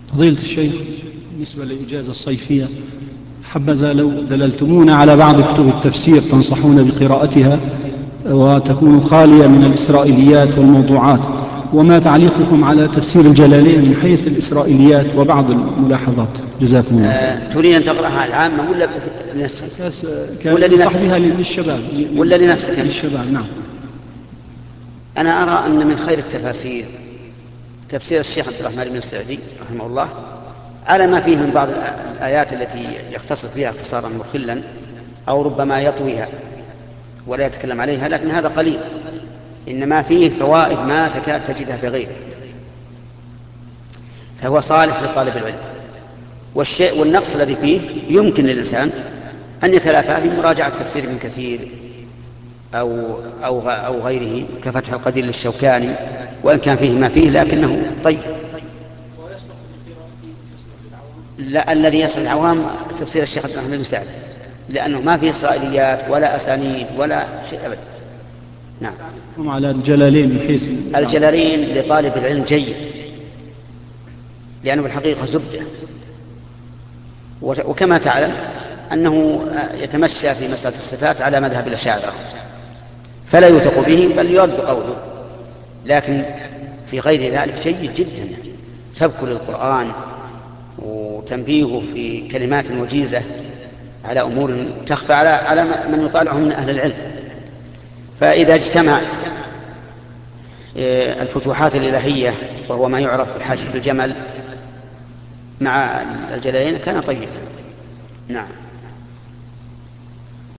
فضيلة الشيخ، بالنسبة للإجازة الصيفية حبذا لو دللتمونا على بعض كتب التفسير تنصحون بقراءتها وتكون خالية من الإسرائيليات والموضوعات، وما تعليقكم على تفسير الجلالين من حيث الإسرائيليات وبعض الملاحظات؟ جزاكم الله. تريد أن تقرأها العامة ولا لنفسك؟ ولا لصحبها للشباب ولا لنفسك؟ للشباب. نعم. أنا أرى أن من خير التفاسير تفسير الشيخ عبد الرحمن بن السعدي رحمه الله، على ما فيه من بعض الآيات التي يختصر فيها اختصارا مخلا أو ربما يطويها ولا يتكلم عليها، لكن هذا قليل، إنما فيه فوائد ما تكاد تجدها في غيره، فهو صالح لطالب العلم. والشيء والنقص الذي فيه يمكن للإنسان أن يتلافى بمراجعة تفسير ابن كثير أو غيره كفتح القدير للشوكاني، وإن كان فيه ما فيه لكنه طيب. لا، الذي يصل العوام تفسير الشيخ عبد الرحمن بن سعد، لأنه ما فيه إسرائيليات ولا أسانيد ولا شيء أبدا. نعم. هم على الجلالين من حيث الجلالين لطالب العلم جيد، لأنه بالحقيقة زبدة، وكما تعلم أنه يتمشى في مسألة الصفات على مذهب الأشاعرة، فلا يوثق به بل يرد قوله، لكن في غير ذلك جيد جدا، سبك للقرآن وتنبيهه في كلمات وجيزة على أمور تخفى على من يطالعه من أهل العلم. فإذا اجتمع الفتوحات الإلهية وهو ما يعرف بحاشية الجمل مع الجلالين كان طيبا. نعم.